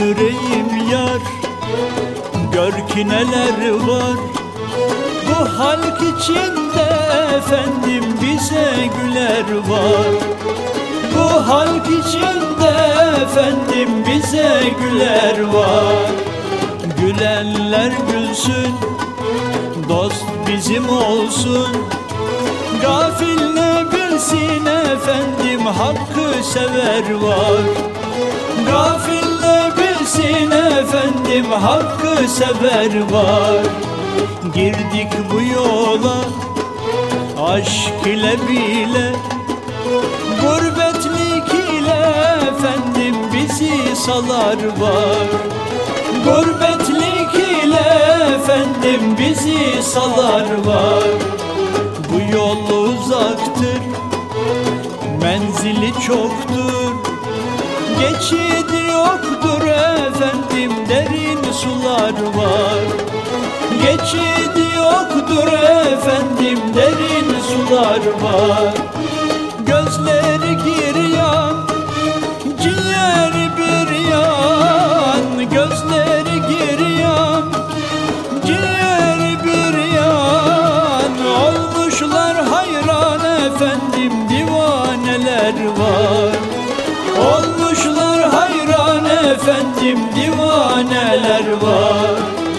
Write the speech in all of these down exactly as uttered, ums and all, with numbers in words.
yüreğim yar, gör ki neler var. Bu halk içinde efendim bize güler var. Bu halk içinde efendim bize güler var. Gülenler gülsün, dost bizim olsun. Gafil ne bilsin efendim, hakkı sever var. Gafil ne bilsin efendim, hakkı sever var. Girdik bu yola aşk ile bile, gurbetlik ile efendim bizi salar var. Gurbetlik ile efendim bizi salar var. Bu yol uzaktır, menzili çoktur, geçidi yoktur efendim, derin sular var. Geçidi yoktur efendim, derin sular var. Gözleri giryan, ciğeri bir yan. Gözleri giryan, ciğeri bir yan. Olmuşlar hayran efendim, divaneler var. Olmuşlar hayran efendim, divaneler var.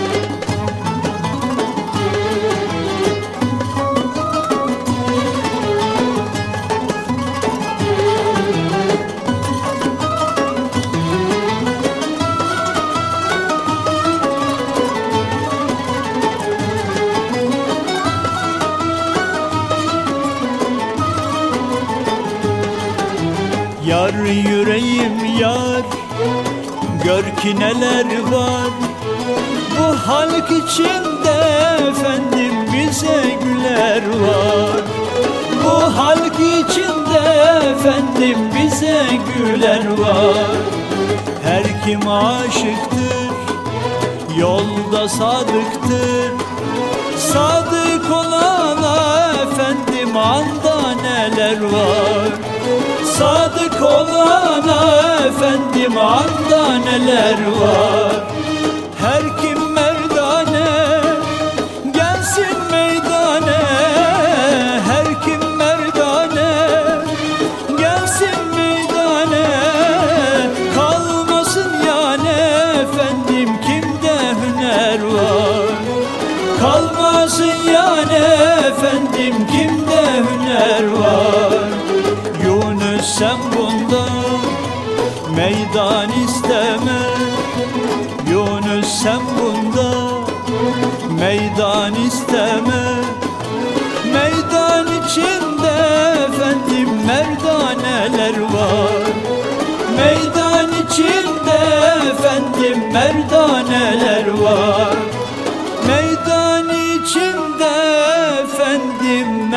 Yar yüreğim yar, gör ki neler var. Bu halk içinde efendim bize güler var. Bu halk içinde efendim bize güler var. Her kim aşıktır, yolda sadıktır. Sadık olana efendim anda neler var. Sadık olana efendim anda neler var. Her kim merdane gelsin meydane. Her kim merdane gelsin meydane. Kalmasın yani efendim kimde hüner var. Kalmasın yani efendim kimde hüner var. Yunus sen bunda meydan isteme. Yunus sen bunda meydan isteme. Meydan içinde efendim merdaneler var. Meydan içinde efendim merdaneler var. Meydan içinde efendim